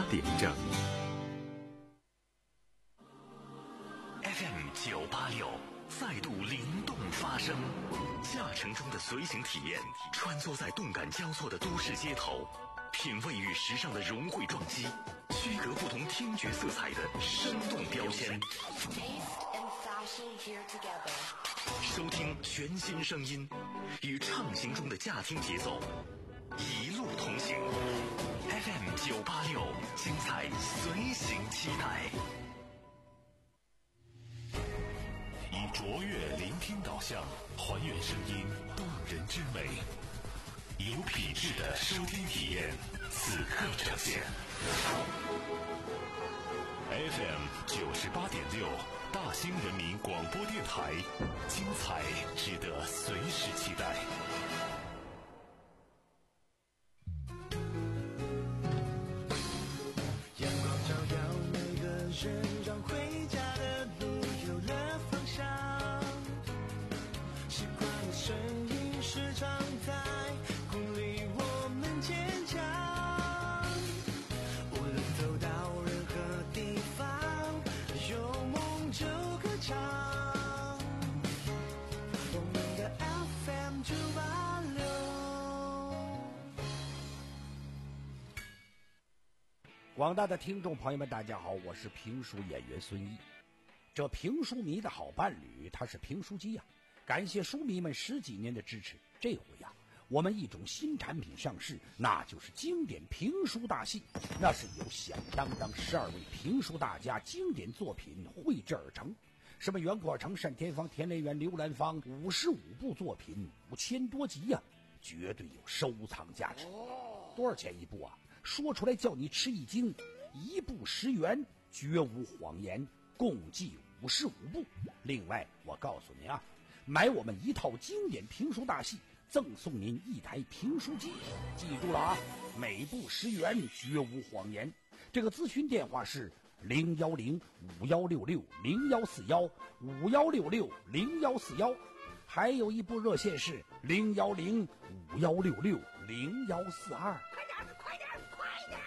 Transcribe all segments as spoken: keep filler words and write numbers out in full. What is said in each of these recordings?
点正。 F M 九八六再度灵动发声，驾乘中的随行体验，穿梭在动感交错的都市街头，品味与时尚的融汇撞击，区隔不同听觉色彩的生动标签。收听全新声音，与畅行中的驾听节奏，一路同行。F M 九八六，精彩随行期待。以卓越聆听导向，还原声音动人之美，有品质的收听体验，此刻呈现。F M 九十八点六，大兴人民广播电台，精彩值得随时期待。 阳光照耀每个人，让回家的路有了方向。习惯的声音时常在鼓励我们坚强。无论走到任何地方，有梦就歌唱。我们的 F M 九八六。 广大的听众朋友们大家好，我是评书演员孙一。这评书迷的好伴侣他是评书机呀、啊，感谢书迷们十几年的支持。这回呀、啊，我们一种新产品上市，那就是经典评书大戏。那是由响当当十二位评书大家经典作品绘制而成，什么袁阔成、单田芳、田连元、刘兰芳，五十五部作品，五千多集呀、啊，绝对有收藏价值。多少钱一部啊？说出来叫你吃一惊，一部十元，绝无谎言，共计五十五部。另外我告诉您啊，买我们一套经典评书大戏，赠送您一台评书机。记住了啊，每部十元，绝无谎言。这个咨询电话是零幺零五幺六六零幺四幺五幺六六零幺四幺，还有一部热线是零幺零五幺六六零幺四二。快点快点快点！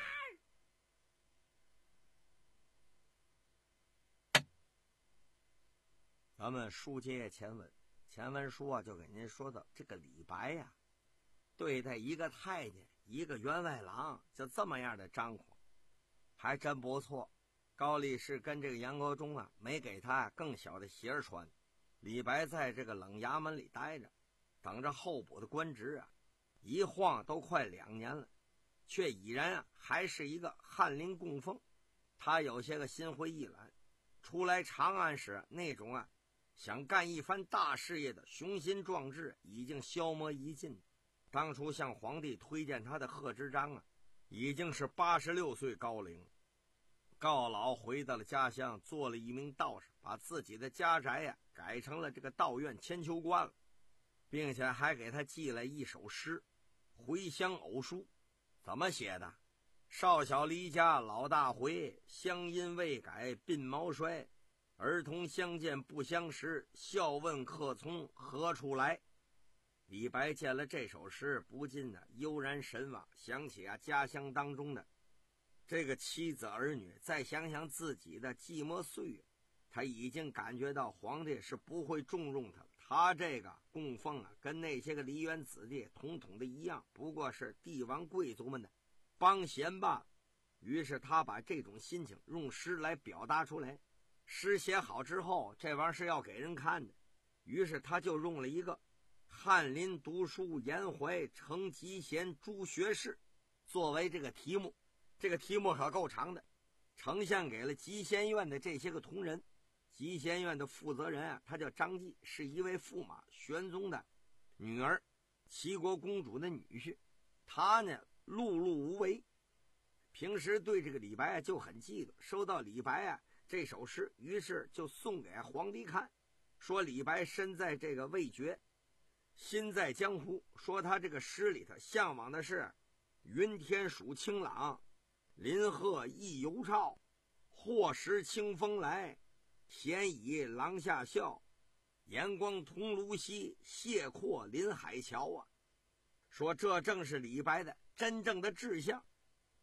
咱们书接前文，前文书啊就给您说到这个李白呀、啊，对待一个太监一个员外郎就这么样的张狂，还真不错。高力士跟这个杨国忠啊没给他更小的鞋儿穿，李白在这个冷衙门里待着，等着候补的官职啊，一晃都快两年了，却已然啊还是一个翰林供奉。他有些个心灰意懒，出来长安时那种啊想干一番大事业的雄心壮志已经消磨殆尽。当初向皇帝推荐他的贺知章啊，已经是八十六岁高龄，告老回到了家乡，做了一名道士，把自己的家宅呀、啊、改成了这个道院千秋观了，并且还给他寄了一首诗《回乡偶书》。怎么写的？少小离家老大回，乡音未改鬓毛衰。儿童相见不相识，笑问客从何处来。李白见了这首诗，不禁的悠然神往，想起啊家乡当中的这个妻子儿女，再想想自己的寂寞岁月，他已经感觉到皇帝是不会重用他了。他这个供奉啊，跟那些个梨园子弟统统的一样，不过是帝王贵族们的帮闲罢了。于是他把这种心情用诗来表达出来。诗写好之后，这玩意儿是要给人看的，于是他就用了一个翰林读书颜怀成集贤诸学士作为这个题目。这个题目可够长的，呈现给了集贤院的这些个同仁。集贤院的负责人啊，他叫张继，是一位驸马玄宗的女儿，齐国公主的女婿。他呢碌碌无为，平时对这个李白啊就很嫉妒。收到李白啊这首诗，于是就送给皇帝看，说李白身在这个未绝，心在江湖。说他这个诗里头向往的是云天暑清朗，林壑意犹照，或时清风来，田倚廊下笑，阳光同芦溪，泻阔临海桥啊。说这正是李白的真正的志向。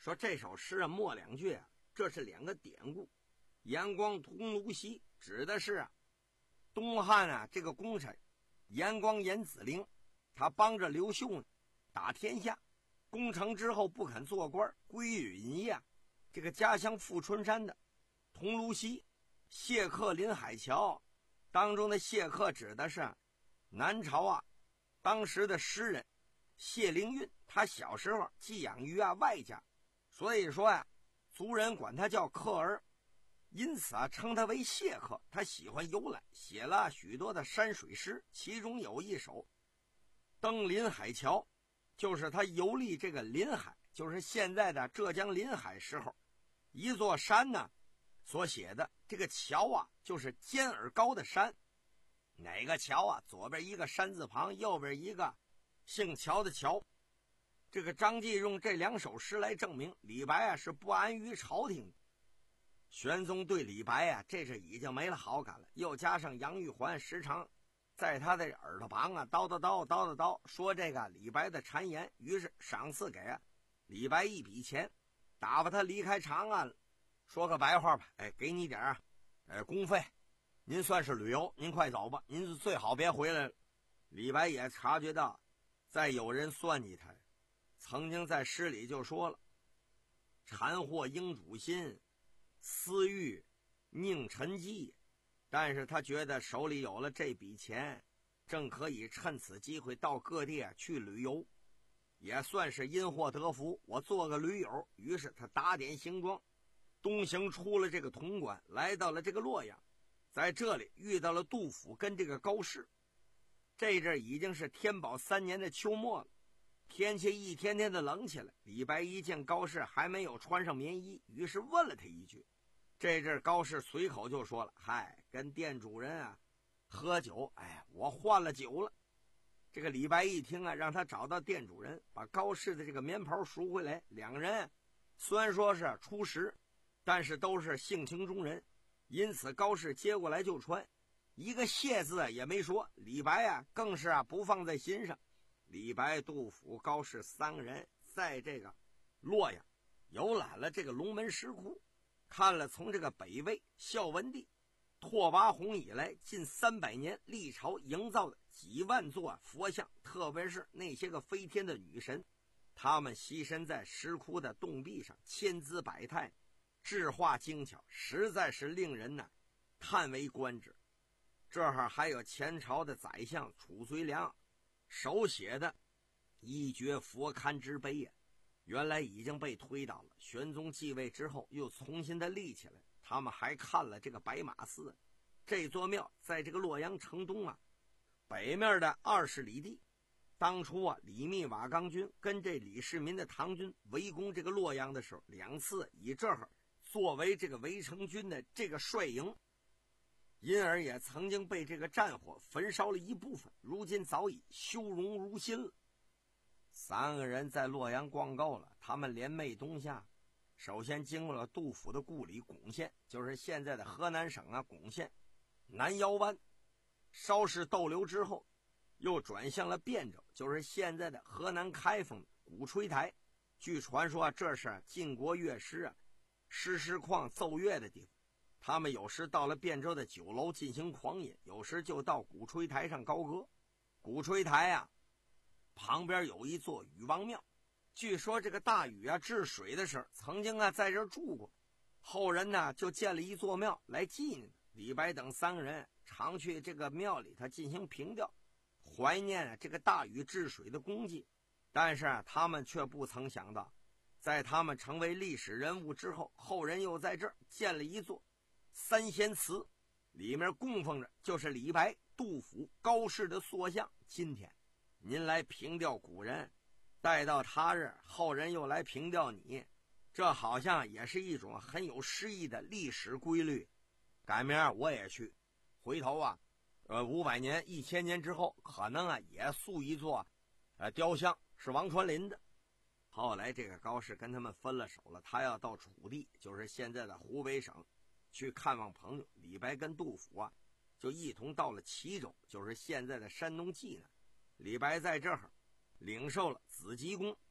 说这首诗啊末两句啊，这是两个典故。严光同卢溪指的是啊东汉啊这个功臣严光严子陵，他帮着刘秀呢打天下，攻城之后不肯做官，归于隐逸啊，这个家乡富春山的桐庐溪谢客临海桥当中的谢客指的是南朝啊当时的诗人谢灵运，他小时候寄养于啊外家，所以说呀、啊、族人管他叫客儿，因此啊称他为谢客。他喜欢游览，写了许多的山水诗，其中有一首登临海桥，就是他游历这个临海，就是现在的浙江临海时候一座山呢所写的。这个桥啊就是尖而高的山，哪个桥啊？左边一个山字旁，右边一个姓乔的乔。这个张继用这两首诗来证明李白啊是不安于朝廷的。玄宗对李白啊这是已经没了好感了，又加上杨玉环时常在他的耳朵旁啊叨叨叨叨叨叨说这个李白的谗言，于是赏赐给啊李白一笔钱，打发他离开长安了。说个白话吧，哎，给你点啊，呃，公费，您算是旅游，您快走吧，您最好别回来了。李白也察觉到，再有人算计他，曾经在诗里就说了：“谗惑应主心，私欲宁沉寂。”但是他觉得手里有了这笔钱，正可以趁此机会到各地啊去旅游，也算是因祸得福，我做个驴友。于是他打点行装，东行出了这个潼关，来到了这个洛阳，在这里遇到了杜甫跟这个高适。这阵已经是天宝三年的秋末了，天气一天天的冷起来。李白一见高适还没有穿上棉衣，于是问了他一句。这阵高适随口就说了：“嗨，跟店主人啊喝酒，哎，我换了酒了。”这个李白一听啊，让他找到店主人，把高适的这个棉袍赎回来。两个人虽然说是初识，但是都是性情中人，因此高适接过来就穿，一个谢字也没说。李白啊更是啊不放在心上。李白、杜甫、高适三个人在这个洛阳游览了这个龙门石窟，看了从这个北魏孝文帝拓跋宏以来近三百年历朝营造的几万座佛像，特别是那些个飞天的女神，他们栖身在石窟的洞壁上，千姿百态，制画精巧，实在是令人呢叹为观止。这儿还有前朝的宰相褚遂良手写的一绝佛龛之碑呀、啊，原来已经被推倒了。玄宗继位之后又重新的立起来。他们还看了这个白马寺，这座庙在这个洛阳城东啊北面的二十里地。当初啊李密瓦岗军跟这李世民的唐军围攻这个洛阳的时候，两次以这儿作为这个围城军的这个帅营，因而也曾经被这个战火焚烧了一部分，如今早已修容如新了。三个人在洛阳逛够了，他们连袂东下，首先经过了杜甫的故里巩县，就是现在的河南省啊巩县南腰湾，稍事逗留之后，又转向了汴州，就是现在的河南开封的鼓吹台。据传说啊，这是晋国乐师啊诗诗况奏乐的地方。他们有时到了汴州的酒楼进行狂饮，有时就到鼓吹台上高歌。鼓吹台啊旁边有一座禹王庙，据说这个大禹啊治水的时候曾经啊在这儿住过，后人呢就建了一座庙来纪念。李白等三个人常去这个庙里他进行凭吊，怀念这个大禹治水的功绩。但是啊他们却不曾想到，在他们成为历史人物之后，后人又在这儿建了一座三贤祠，里面供奉着就是李白、杜甫、高适的塑像。今天您来凭吊古人，待到他日后人又来凭吊你，这好像也是一种很有诗意的历史规律。改明儿我也去，回头啊呃五百年一千年之后，可能啊也塑一座呃雕像是王传林的。后来这个高适跟他们分了手了，他要到楚地，就是现在的湖北省去看望朋友。李白跟杜甫啊就一同到了齐州，就是现在的山东济南。李白在这儿领受了紫极宫，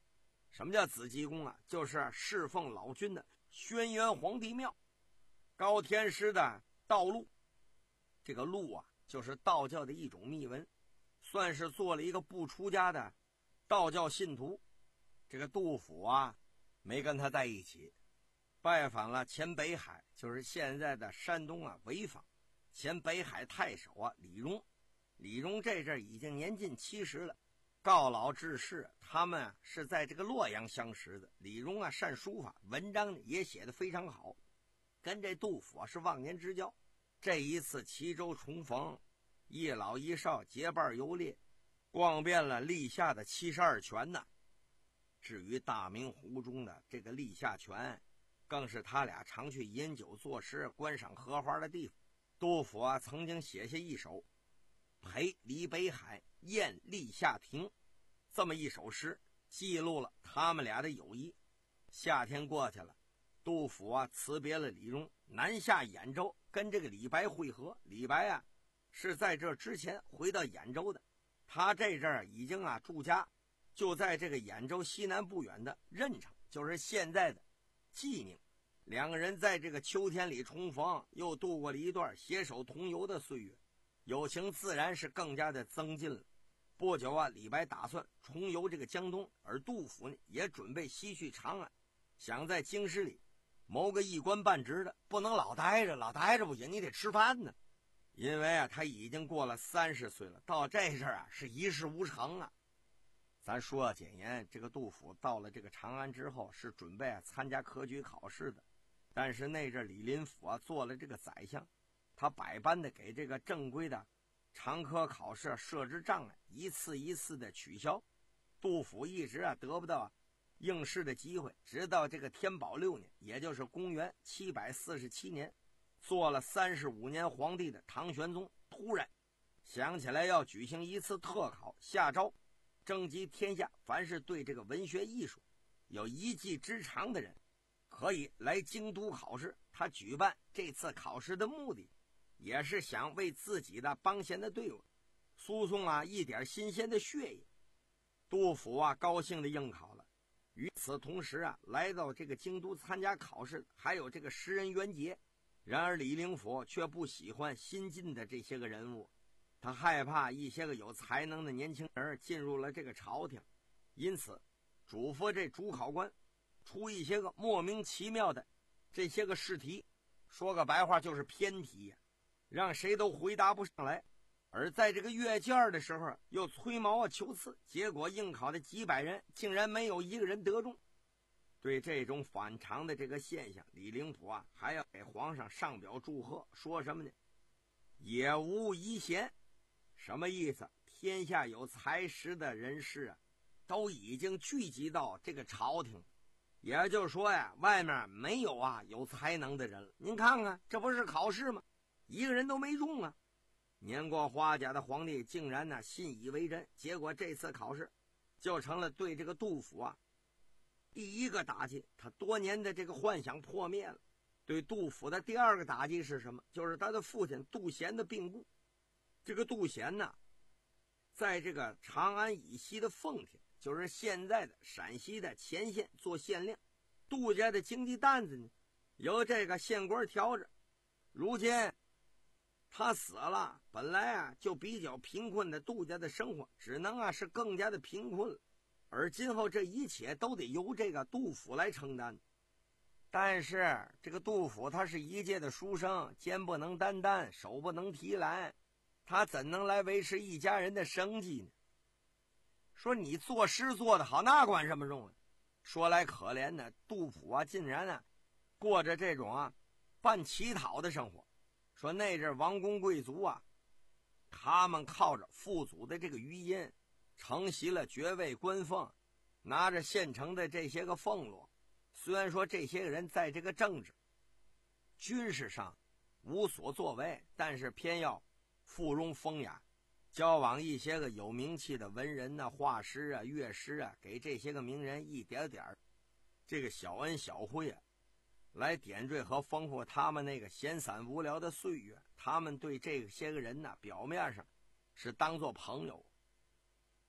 什么叫紫极宫啊？就是侍奉老君的轩辕皇帝庙。高天师的道录，这个录啊，就是道教的一种秘文，算是做了一个不出家的道教信徒。这个杜甫啊，没跟他在一起，拜访了前北海，就是现在的山东啊潍坊，前北海太守啊李荣。李荣这阵已经年近七十了，告老致仕。他们啊是在这个洛阳相识的。李荣啊善书法，文章呢也写得非常好，跟这杜甫啊是忘年之交。这一次齐州重逢，一老一少结伴游猎，逛遍了历下的七十二泉呢。至于大明湖中的这个历下泉，更是他俩常去饮酒作诗、观赏荷花的地方。杜甫啊曾经写下一首陪李北海宴历下亭这么一首诗，记录了他们俩的友谊。夏天过去了，杜甫啊辞别了李荣，南下兖州跟这个李白会合。李白啊是在这之前回到兖州的，他这阵儿已经啊住家，就在这个兖州西南不远的任城，就是现在的济宁。两个人在这个秋天里重逢，又度过了一段携手同游的岁月，友情自然是更加的增进了。不久啊，李白打算重游这个江东，而杜甫呢也准备西去长安，想在京师里谋个一官半职的，不能老待着，老待着不行，你得吃饭呢。因为啊，他已经过了三十岁了，到这阵儿啊是一事无成啊。咱说啊，简言，这个杜甫到了这个长安之后，是准备啊参加科举考试的。但是那阵李林甫啊做了这个宰相，他百般的给这个正规的常科考试设置障碍，一次一次的取消。杜甫一直啊得不到应试的机会，直到这个天宝六年，也就是公元七百四十七年，做了三十五年皇帝的唐玄宗突然想起来要举行一次特考，下诏征集天下凡是对这个文学艺术有一技之长的人，可以来京都考试。他举办这次考试的目的，也是想为自己的帮闲的队伍输送啊一点新鲜的血液。杜甫啊高兴的应考了。与此同时啊，来到这个京都参加考试还有这个诗人袁杰。然而李林甫却不喜欢新进的这些个人物，他害怕一些个有才能的年轻人进入了这个朝廷，因此嘱咐这主考官出一些个莫名其妙的这些个试题，说个白话就是偏题呀、啊，让谁都回答不上来。而在这个阅卷的时候又吹毛啊求疵，结果应考的几百人竟然没有一个人得中。对这种反常的这个现象，李林甫啊还要给皇上上表祝贺，说什么呢？也无遗贤。什么意思？天下有才识的人士啊都已经聚集到这个朝廷，也就是说呀，外面没有啊有才能的人了。您看看，这不是考试吗？一个人都没中啊。年过花甲的皇帝竟然呢信以为真，结果这次考试就成了对这个杜甫啊第一个打击，他多年的这个幻想破灭了。对杜甫的第二个打击是什么？就是他的父亲杜贤的病故。这个杜贤呢，在这个长安以西的奉天，就是现在的陕西的前线做县令。杜家的经济担子呢，由这个县官调着。如今他死了，本来啊就比较贫困的杜家的生活，只能啊是更加的贫困了。而今后这一切都得由这个杜甫来承担。但是这个杜甫他是一介的书生，肩不能担担，手不能提篮，他怎能来维持一家人的生计呢？说你作诗做得好，那管什么用啊？说来可怜呢，杜甫啊竟然啊过着这种啊半乞讨的生活。说那阵王公贵族啊，他们靠着父祖的这个余荫承袭了爵位官俸，拿着现成的这些个俸禄。虽然说这些个人在这个政治军事上无所作为，但是偏要附庸风雅，交往一些个有名气的文人啊、画师啊、乐师啊，给这些个名人一点点这个小恩小惠啊，来点缀和丰富他们那个闲散无聊的岁月。他们对这些个人呢，表面上是当作朋友，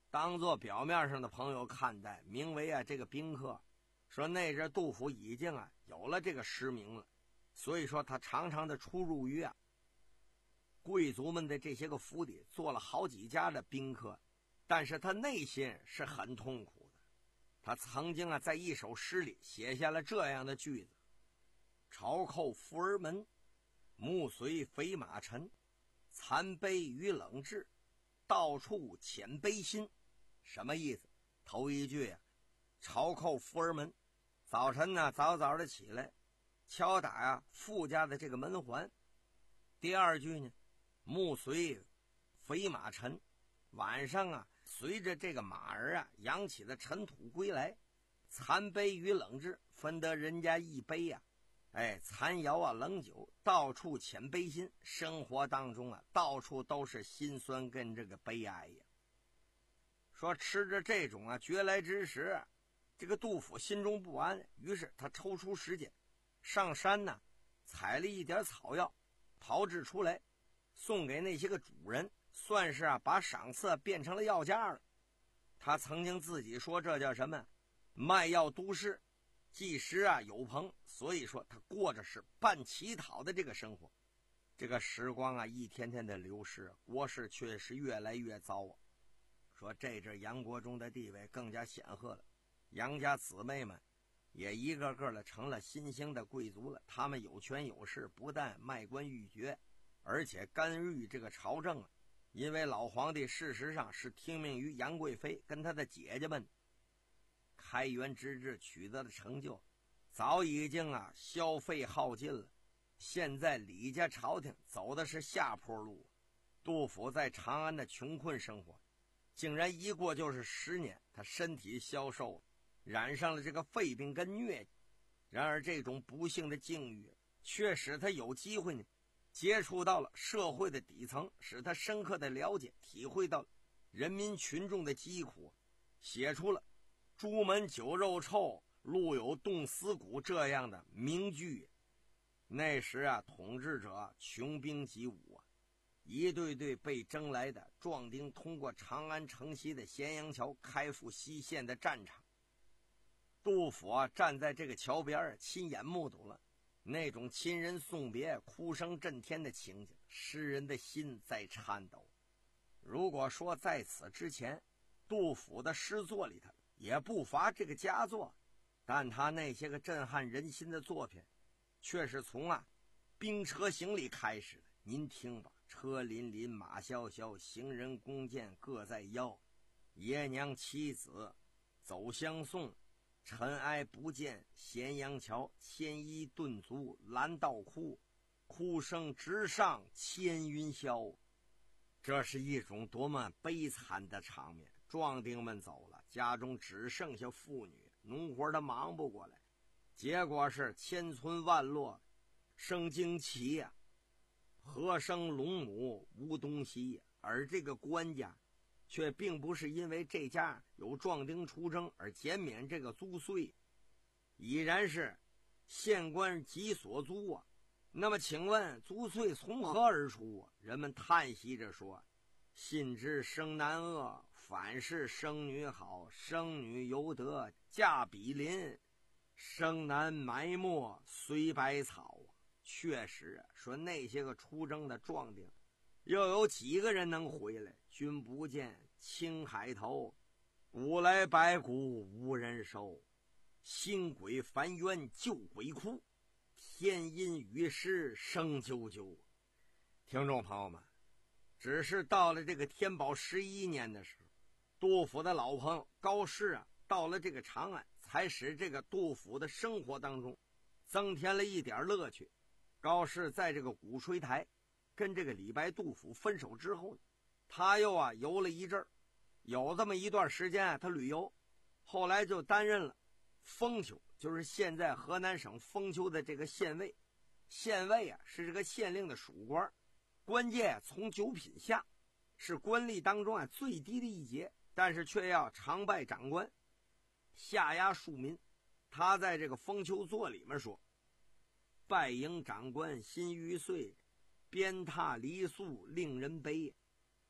当做表面上的朋友看待，名为啊这个宾客。说那阵杜甫已经啊有了这个实名了，所以说他常常的出入于啊贵族们的这些个府邸，做了好几家的宾客，但是他内心是很痛苦的。他曾经啊在一首诗里写下了这样的句子：朝寇福儿门，暮随飞马尘，残悲与冷炙，到处遣悲心。什么意思？头一句啊，朝寇福儿门，早晨呢早早的起来敲打啊富家的这个门环。第二句呢，暮随飞马尘，晚上啊随着这个马儿啊扬起的尘土归来，残杯与冷炙，分得人家一杯啊，哎，残肴啊冷酒，到处遣悲心。生活当中啊到处都是心酸跟这个悲哀呀。说吃着这种啊绝来之食，这个杜甫心中不安，于是他抽出时间上山呢，采了一点草药炮制出来，送给那些个主人，算是啊把赏赐变成了药价了。他曾经自己说这叫什么卖药都市，即时啊有朋，所以说他过着是半乞讨的这个生活。这个时光啊一天天的流逝，国势却是越来越糟啊。说这阵杨国忠的地位更加显赫了，杨家姊妹们也一个个的成了新兴的贵族了，他们有权有势，不但卖官鬻爵，而且干预这个朝政啊。因为老皇帝事实上是听命于杨贵妃跟他的姐姐们，开元之治取得的成就早已经啊消费耗尽了。现在李家朝廷走的是下坡路，杜甫在长安的穷困生活竟然一过就是十年，他身体消瘦，染上了这个肺病跟疟疾。然而这种不幸的境遇却使他有机会呢接触到了社会的底层，使他深刻的了解体会到了人民群众的疾苦，写出了朱门酒肉臭，路有冻死骨这样的名句。那时啊统治者穷兵黩武啊，一队队被征来的壮丁通过长安城西的咸阳桥开赴西线的战场。杜甫啊站在这个桥边，亲眼目睹了那种亲人送别哭声震天的情景，诗人的心在颤抖。如果说在此之前杜甫的诗作里头也不乏这个佳作，但他那些个震撼人心的作品却是从啊兵车行里开始的。您听吧，车辚辚马萧萧，行人弓箭各在腰，爷娘妻子走相送，尘埃不见咸阳桥，牵衣顿足拦道哭，哭声直上千云霄。这是一种多么悲惨的场面。壮丁们走了，家中只剩下妇女，农活他忙不过来，结果是千村万落生荆棘呀、啊，何生龙母无东西。而这个官家却并不是因为这家有壮丁出征而减免这个租税，已然是县官己所租啊。那么请问租税从何而出啊？人们叹息着说，信知生男恶，反是生女好，生女犹得嫁比邻，生男埋没随百草啊。确实啊，说那些个出征的壮丁又有几个人能回来？君不见青海头，古来白骨无人收，新鬼烦冤旧鬼哭，天阴雨湿声啾啾。听众朋友们，只是到了这个天宝十一年的时候，杜甫的老朋友高适啊到了这个长安，才使这个杜甫的生活当中增添了一点乐趣。高适在这个鼓吹台跟这个李白、杜甫分手之后，他又啊游了一阵儿，有这么一段时间啊他旅游，后来就担任了封丘，就是现在河南省封丘的这个县尉。县尉啊是这个县令的属官，官阶从九品下，是官吏当中啊最低的一节，但是却要常拜长官，下压庶民。他在这个封丘作里面说，拜迎长官心欲碎，鞭挞离宿令人悲。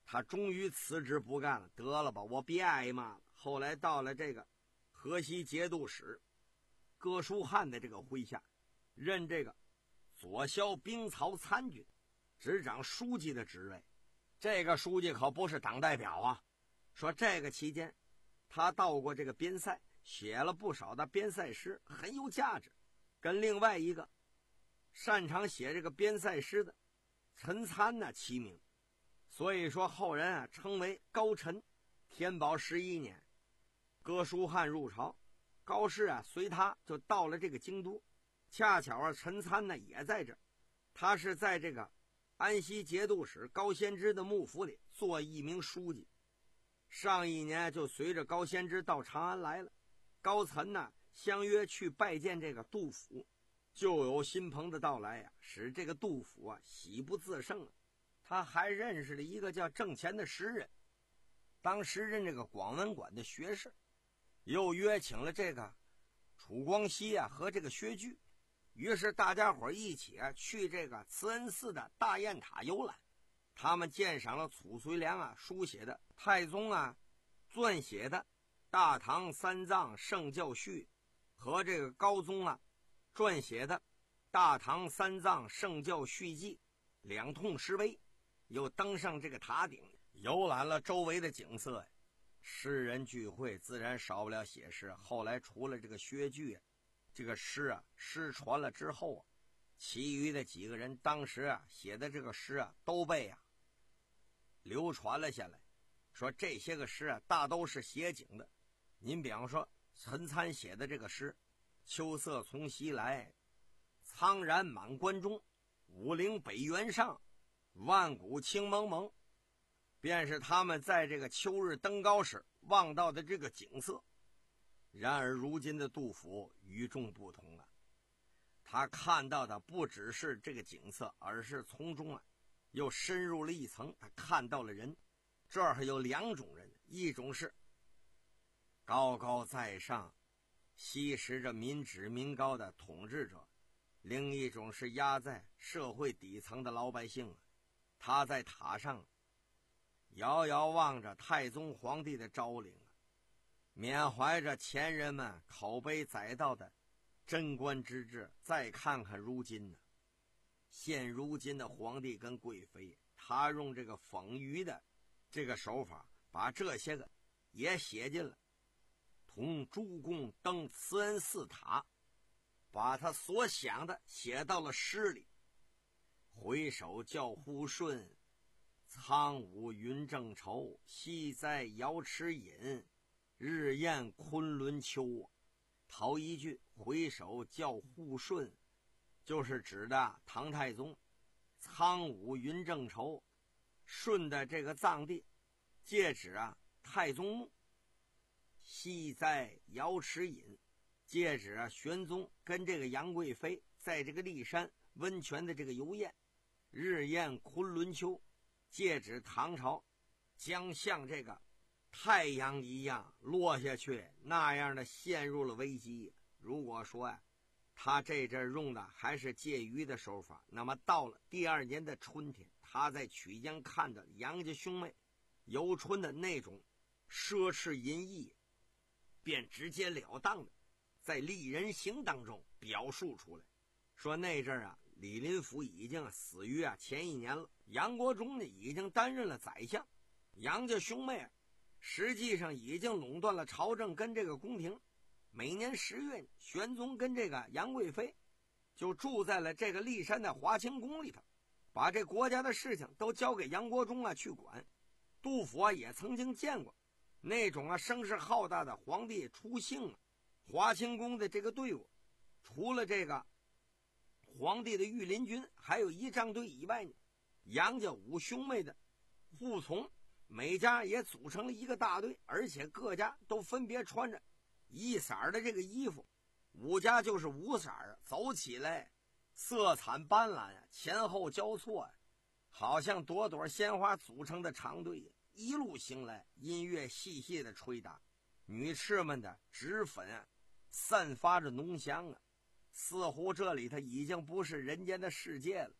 他终于辞职不干了，得了吧，我别挨骂了。后来到了这个河西节度使哥舒翰的这个麾下，任这个左骁兵曹参军，执掌书记的职位。这个书记可不是党代表啊。说这个期间他到过这个边塞，写了不少的边塞诗，很有价值，跟另外一个擅长写这个边塞诗的陈参呢齐名。所以说后人啊称为高陈。天宝十一年，哥舒翰入朝，高适啊随他就到了这个京都，恰巧啊陈参呢也在这儿，他是在这个安西节度使高仙芝的幕府里做一名书记。上一年就随着高仙芝到长安来了，高岑呢相约去拜见这个杜甫，就有辛朋的到来呀、啊，使这个杜甫啊喜不自胜啊。他还认识了一个叫郑乾的诗人，当时任这个广文馆的学士，又约请了这个楚光熙啊和这个薛据，于是大家伙一起啊去这个慈恩寺的大雁塔游览。他们鉴赏了褚遂良啊书写的太宗啊撰写的《大唐三藏圣教序》和这个高宗啊撰写的《大唐三藏圣教续记》两通诗碑，又登上这个塔顶游览了周围的景色。诗人聚会自然少不了写诗，后来除了这个薛据这个诗啊失传了之后啊，其余的几个人当时啊写的这个诗啊都被啊流传了下来。说这些个诗啊大都是写景的。您比方说陈参写的这个诗，秋色从西来，苍然满关中，五陵北原上，万古青蒙蒙，便是他们在这个秋日登高时望到的这个景色。然而如今的杜甫与众不同了，他看到的不只是这个景色，而是从中啊又深入了一层，他看到了人。这儿还有两种人，一种是高高在上吸食着民脂民膏的统治者，另一种是压在社会底层的老百姓。他在塔上遥遥望着太宗皇帝的昭陵，缅怀着前人们口碑载道的贞观之治。再看看如今呢，现如今的皇帝跟贵妃，他用这个讽喻的这个手法，把这些个也写进了同诸公登慈恩寺塔，把他所想的写到了诗里。回首叫呼顺，苍梧云正愁，西在瑶池隐，日宴昆仑秋。头一句回首叫呼顺，就是指的唐太宗。苍梧云正愁，舜的这个藏地，借指啊太宗墓。西在瑶池隐，借指啊玄宗跟这个杨贵妃在这个骊山温泉的这个游宴。日宴昆仑秋，借指唐朝将像这个太阳一样落下去，那样的陷入了危机。如果说呀、啊，他这阵用的还是借喻的手法，那么到了第二年的春天，他在曲江看到杨家兄妹游春的那种奢侈淫逸，便直截了当的在《丽人行》当中表述出来。说那阵啊，李林甫已经死于啊前一年了，杨国忠呢已经担任了宰相，杨家兄妹啊实际上已经垄断了朝政跟这个宫廷。每年十月，玄宗跟这个杨贵妃就住在了这个骊山的华清宫里头，把这国家的事情都交给杨国忠啊去管。杜甫啊也曾经见过那种啊声势浩大的皇帝出幸啊华清宫的这个队伍，除了这个皇帝的御林军还有仪仗队以外呢，杨家五兄妹的护从每家也组成了一个大队，而且各家都分别穿着一色的这个衣服，五家就是五色啊，走起来色彩斑斓啊，前后交错啊，好像朵朵鲜花组成的长队。一路行来，音乐细细的吹打，女士们的脂粉啊散发着浓香啊，似乎这里头已经不是人间的世界了。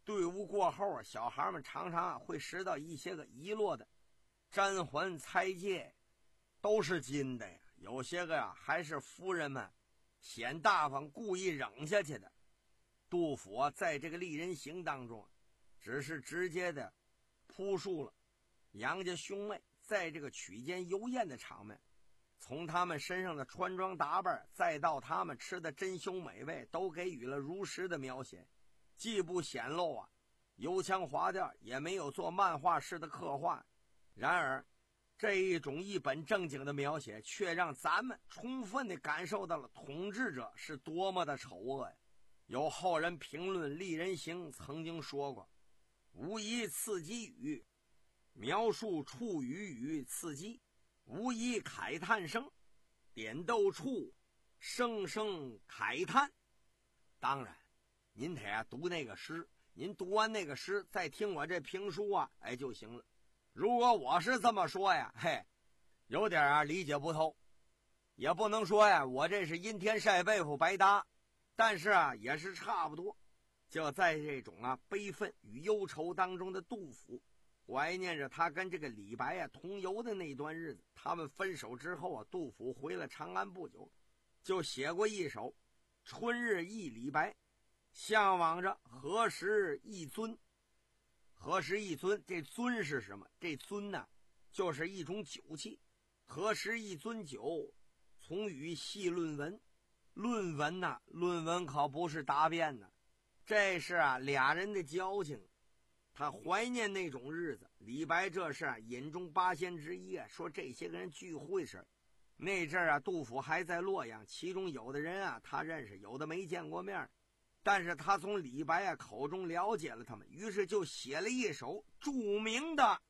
队伍过后啊，小孩们常常会拾到一些个遗落的沾环猜戒，都是金的呀。有些个呀，还是夫人们显大方故意扔下去的。杜甫啊，在这个丽人行当中，只是直接的铺述了杨家兄妹在这个曲间游宴的场面，从他们身上的穿装打扮，再到他们吃的珍馐美味，都给予了如实的描写，既不显露啊油腔滑调，也没有做漫画式的刻画。然而这一种一本正经的描写，却让咱们充分地感受到了统治者是多么的丑恶呀！有后人评论《丽人行》曾经说过：“无疑刺激语，描述处语语刺激，无疑慨叹声，点斗处声声慨叹。”当然，您得啊读那个诗，您读完那个诗，再听我这评书啊，哎就行了。如果我是这么说呀，嘿，有点啊理解不透，也不能说呀我这是阴天晒被子白搭，但是啊也是差不多。就在这种啊悲愤与忧愁当中的杜甫，怀念着他跟这个李白啊同游的那段日子。他们分手之后啊，杜甫回了长安不久，就写过一首《春日忆李白》，向往着何时一尊。何时一尊，这尊是什么？这尊呢，就是一种酒器。何时一尊酒，从与细论文。论文呐、啊，论文可不是答辩呢，这是啊俩人的交情。他怀念那种日子。李白这是啊饮中八仙之一啊，说这些个人聚会时，那阵儿啊杜甫还在洛阳，其中有的人啊他认识，有的没见过面。但是他从李白啊口中了解了他们，于是就写了一首著名的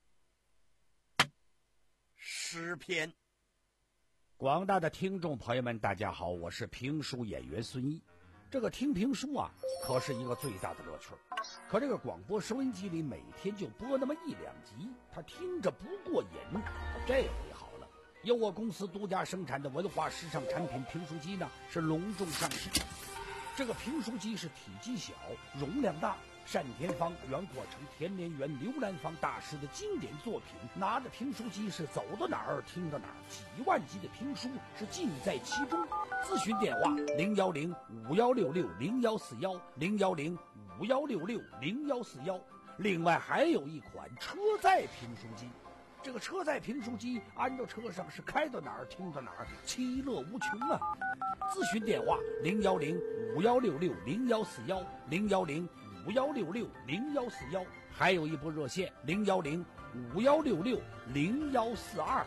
诗篇。 广大的听众朋友们，大家好，我是评书演员孙一。这个听评书啊，可是一个最大的乐趣。可这个广播收音机里每天就播那么一两集，他听着不过瘾。这回好了，由我公司独家生产的文化时尚产品评书机呢，是隆重上市。这个评书机是体积小，容量大，单田芳、袁国成、田连元、刘兰芳大师的经典作品。拿着评书机是走到哪儿听到哪儿，几万集的评书是尽在其中。咨询电话零幺零五幺六六零幺四幺零幺零五幺六六零幺四幺。另外还有一款车载评书机。这个车载评书机安到车上是开到哪儿听到哪儿，其乐无穷啊！咨询电话零幺零五幺六六零幺四幺零幺零五幺六六零幺四幺，还有一部热线零幺零五幺六六零幺四二。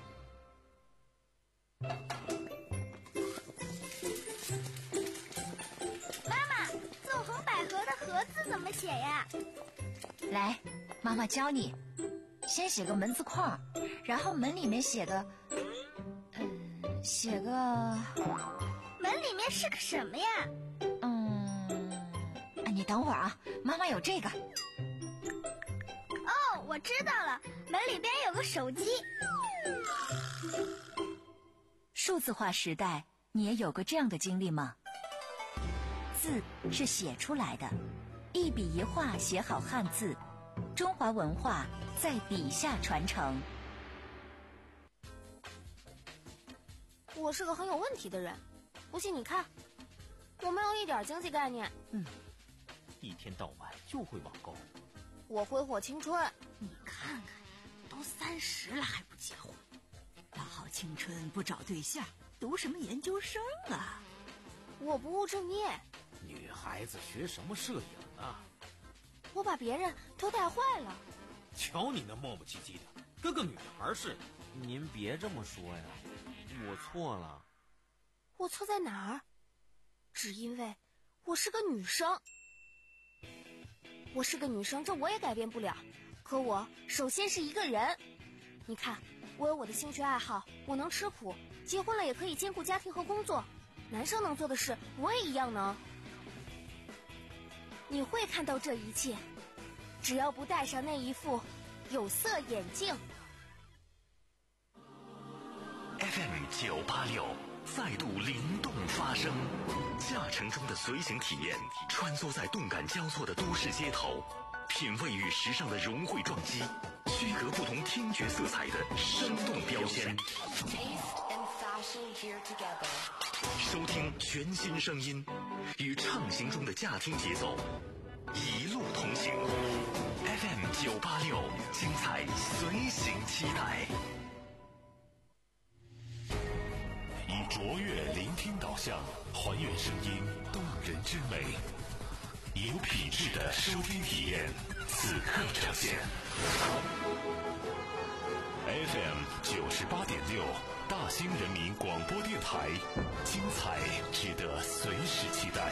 妈妈，纵横捭阖的阖字怎么写呀？ 来，妈妈教你。先写个门字框，然后门里面写个，嗯，写个， 门里面是个什么呀？ 嗯，你等会儿啊，妈妈有这个。 哦，我知道了，门里边有个手机。 数字化时代，你也有过这样的经历吗？字是写出来的，一笔一画写好汉字，中华文化在笔下传承。 我是个很有问题的人，不信你看，我没有一点经济概念。 嗯，一天到晚就会网购。 我挥霍青春。 你看看，都三十了还不结婚，大好青春不找对象，读什么研究生啊？ 我不务正业。 女孩子学什么摄影啊？ 我把别人都带坏了。 瞧你那磨磨唧唧的，跟个女孩似的。 您别这么说呀，我错了。 我错在哪儿？只因为我是个女生。我是个女生，这我也改变不了。可我首先是一个人。你看，我有我的兴趣爱好，我能吃苦，结婚了也可以兼顾家庭和工作。男生能做的事，我也一样能。你会看到这一切，只要不戴上那一副有色眼镜。 F M 九八六再度灵动发生。驾乘中的随行体验，穿梭在动感交错的都市街头，品味与时尚的融汇撞击，区隔不同听觉色彩的生动标签。收听全新声音，与畅行中的驾听节奏，一路同行。F M 九八六，精彩随行期待。以卓越聆听导向，还原声音动人之美，有品质的收听体验，此刻呈现。F M 九十八点六，大兴人民广播电台，精彩值得随时期待。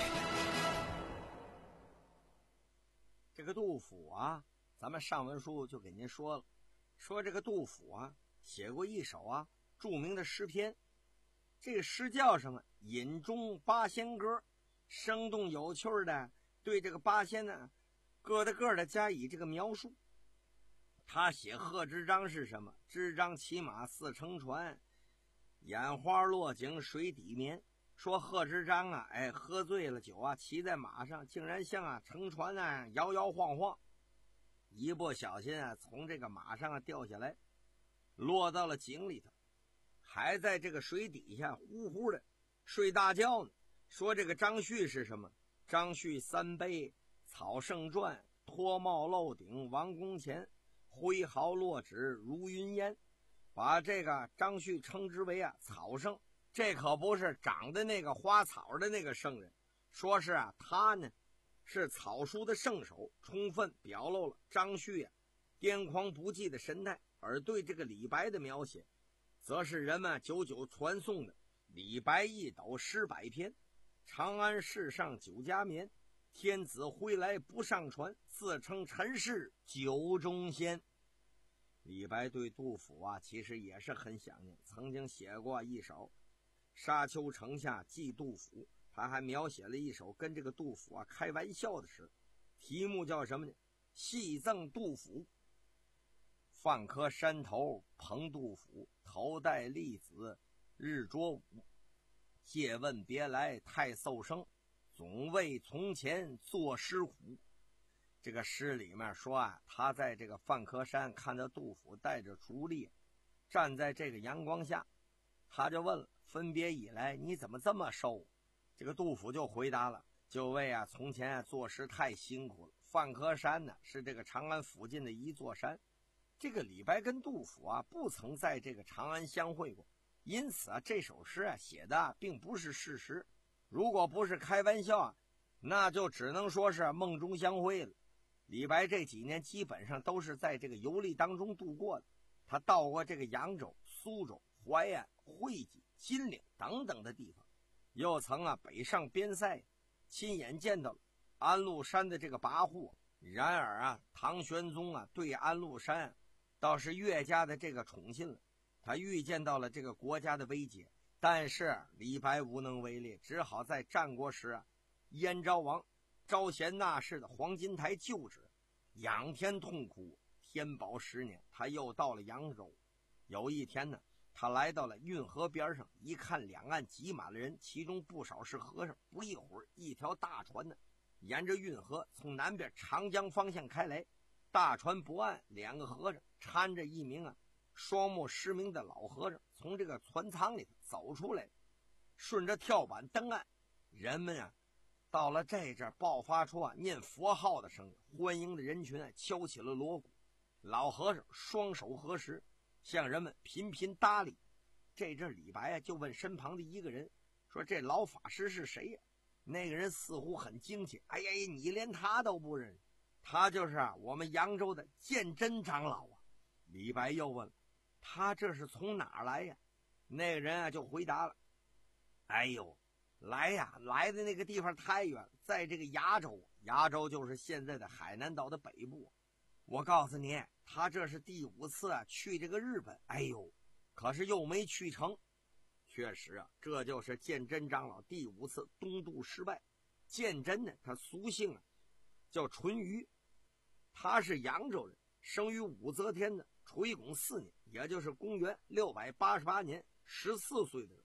这个杜甫啊，咱们上文书就给您说了，说这个杜甫啊，写过一首啊著名的诗篇。这个诗叫什么？引中八仙歌，生动有趣的对这个八仙呢，个的个的加以这个描述。他写贺知章是什么？知章骑马似乘船，眼花落井水底眠。说贺知章啊，哎，喝醉了酒啊，骑在马上，竟然像啊乘船啊摇摇晃晃，一不小心啊从这个马上啊掉下来，落到了井里头。还在这个水底下呼呼的睡大觉呢。说这个张旭是什么？张旭三杯草圣传，脱帽露顶王宫前，挥毫落纸如云烟。把这个张旭称之为啊草圣，这可不是长的那个花草的那个圣人，说是啊他呢是草书的圣手，充分表露了张旭啊癫狂不羁的神态。而对这个李白的描写，则是人们久久传颂的李白一斗诗百篇。长安市上酒家眠，天子归来不上船，自称陈氏酒中仙。李白对杜甫啊其实也是很想念，曾经写过一首沙丘城下寄杜甫，他还描写了一首跟这个杜甫啊开玩笑的诗，题目叫什么呢？戏赠杜甫。范柯山头彭杜甫，头戴笠子日捉舞。借问别来太嗽生，总为从前作诗苦。这个诗里面说啊，他在这个范柯山看到杜甫带着竹笠站在这个阳光下，他就问了，分别以来你怎么这么瘦？这个杜甫就回答了，就为啊从前啊作诗太辛苦了。范柯山呢是这个长安附近的一座山，这个李白跟杜甫啊不曾在这个长安相会过，因此啊这首诗啊写的啊并不是事实。如果不是开玩笑啊，那就只能说是梦中相会了。李白这几年基本上都是在这个游历当中度过的，他到过这个扬州、苏州、淮安、会稽、金陵等等的地方，又曾啊北上边塞，亲眼见到了安禄山的这个跋扈。然而啊唐玄宗啊对安禄山啊倒是越加的这个宠信了，他预见到了这个国家的危急，但是李白无能为力，只好在战国时啊燕昭王招贤纳士的黄金台旧址仰天痛哭。天宝十年，他又到了扬州。有一天呢，他来到了运河边上，一看两岸挤满了人，其中不少是和尚。不一会儿，一条大船呢沿着运河从南边长江方向开来，大船泊岸，两个和尚搀着一名啊双目失明的老和尚从这个船舱里走出来，顺着跳板登岸。人们啊到了这阵爆发出啊念佛号的声音，欢迎的人群啊敲起了锣鼓。老和尚双手合十，向人们频频搭理。这阵李白啊就问身旁的一个人说，这老法师是谁呀？那个人似乎很惊奇，哎呀，你连他都不认识？他就是啊我们扬州的鉴真长老啊。李白又问了，他这是从哪儿来呀？那个人啊就回答了，哎呦，来呀，来的那个地方太远了，在这个崖州，崖州就是现在的海南岛的北部。我告诉你，他这是第五次啊去这个日本，哎呦，可是又没去成。确实啊，这就是鉴真长老第五次东渡失败。鉴真呢，他俗姓啊叫淳于，他是扬州人，生于武则天的垂拱四年，也就是公元六百八十八年，十四岁的人。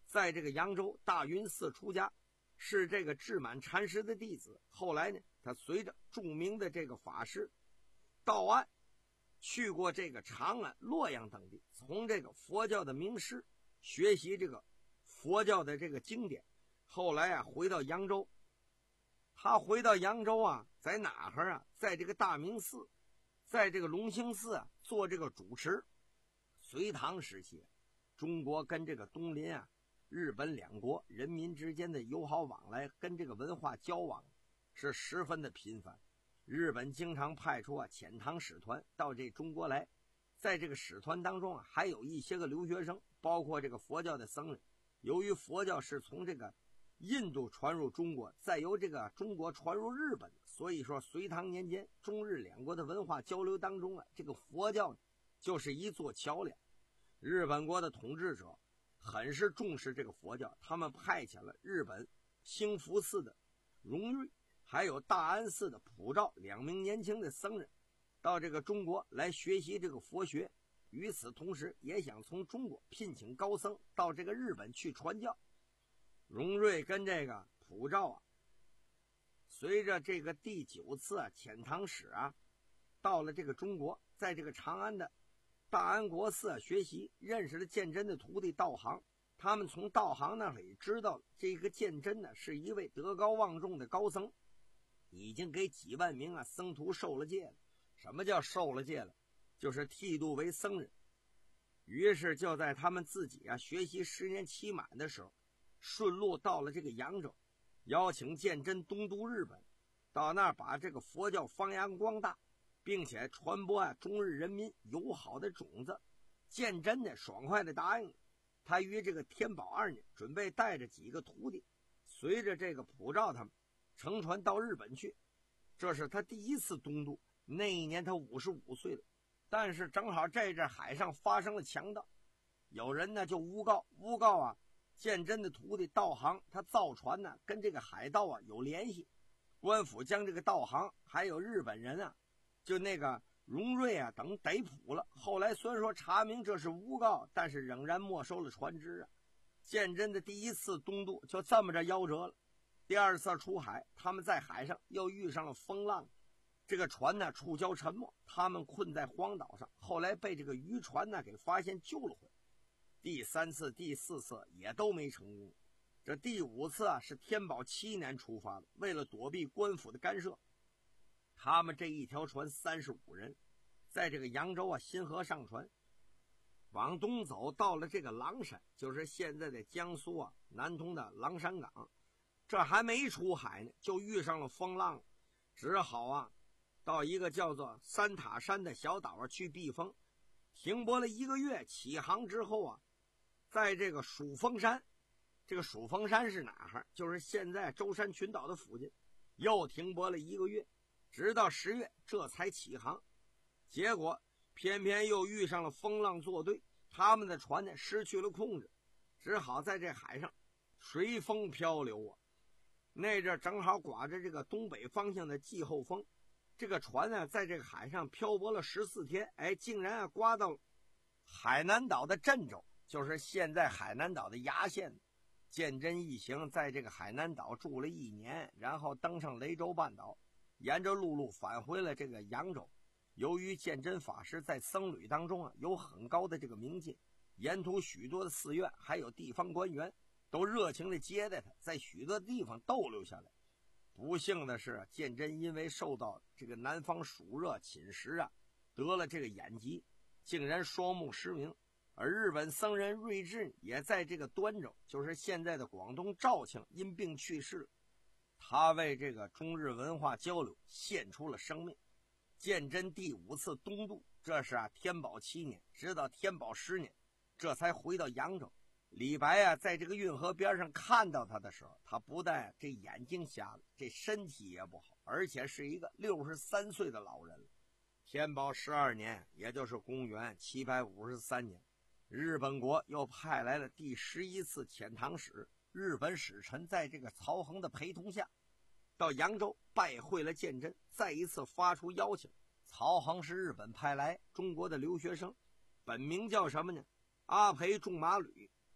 在这个扬州大云寺出家，是这个智满禅师的弟子。后来呢，他随着著名的这个法师道安去过这个长安、洛阳等地，从这个佛教的名师学习这个佛教的这个经典。后来啊，回到扬州。他回到扬州啊，在哪儿啊？在这个大明寺，在这个隆兴寺啊做这个主持。隋唐时期，中国跟这个东邻啊、日本两国人民之间的友好往来，跟这个文化交往是十分的频繁。日本经常派出啊遣唐使团到这中国来，在这个使团当中啊，还有一些个留学生，包括这个佛教的僧人。由于佛教是从这个印度传入中国，再由这个中国传入日本，所以说隋唐年间中日两国的文化交流当中啊，这个佛教就是一座桥梁。日本国的统治者很是重视这个佛教，他们派遣了日本兴福寺的荣瑞，还有大安寺的普照两名年轻的僧人到这个中国来学习这个佛学。与此同时，也想从中国聘请高僧到这个日本去传教。荣瑞跟这个普照啊，随着这个第九次啊遣唐使啊，到了这个中国，在这个长安的大安国寺啊学习，认识了鉴真的徒弟道行。他们从道行那里知道，这个鉴真呢是一位德高望重的高僧，已经给几万名啊僧徒受了戒了。什么叫受了戒了？就是剃度为僧人。于是就在他们自己啊学习十年期满的时候，顺路到了这个扬州，邀请鉴真东渡日本，到那儿把这个佛教发扬光大，并且传播啊中日人民友好的种子。鉴真呢爽快的答应了。他于这个天宝二年，准备带着几个徒弟，随着这个普照他们乘船到日本去。这是他第一次东渡，那一年他五十五岁了。但是正好这阵海上发生了强盗，有人呢就诬告诬告啊鉴真的徒弟道行，他造船呢跟这个海盗啊有联系。官府将这个道行还有日本人啊，就那个荣瑞啊等逮捕了。后来虽然说查明这是诬告，但是仍然没收了船只啊。鉴真的第一次东渡就这么着夭折了。第二次出海，他们在海上又遇上了风浪，这个船呢触礁沉没，他们困在荒岛上，后来被这个渔船呢给发现救了回来。第三次第四次也都没成功。这第五次啊是天宝七年出发的，为了躲避官府的干涉，他们这一条船三十五人，在这个扬州啊新河上船，往东走，到了这个狼山，就是现在的江苏啊南通的狼山港。这还没出海呢，就遇上了风浪，只好啊到一个叫做三塔山的小岛上去避风。停泊了一个月，起航之后啊，在这个蜀峰山，这个蜀峰山是哪儿？就是现在舟山群岛的附近，又停泊了一个月，直到十月这才起航。结果偏偏又遇上了风浪作对，他们的船呢失去了控制，只好在这海上随风漂流啊。那阵正好刮着这个东北方向的季候风，这个船呢在这个海上漂泊了十四天，哎，竟然啊刮到海南岛的镇州，就是现在海南岛的崖县。鉴真一行在这个海南岛住了一年，然后登上雷州半岛，沿着陆路返回了这个扬州。由于鉴真法师在僧侣当中啊有很高的这个名气，沿途许多的寺院还有地方官员都热情地接待他，在许多地方逗留下来。不幸的是，鉴真因为受到这个南方暑热侵蚀啊，得了这个眼疾，竟然双目失明。而日本僧人瑞智也在这个端州，就是现在的广东肇庆，因病去世了。他为这个中日文化交流献出了生命。鉴真第五次东渡，这是啊天宝七年，直到天宝十年，这才回到扬州。李白啊，在这个运河边上看到他的时候，他不但这眼睛瞎了，这身体也不好，而且是一个六十三岁的老人了。天宝十二年，也就是公元七百五十三年，日本国又派来了第十一次遣唐使，日本使臣在这个曹恒的陪同下，到扬州拜会了鉴真，再一次发出邀请。曹恒是日本派来中国的留学生，本名叫什么呢？阿培仲马吕。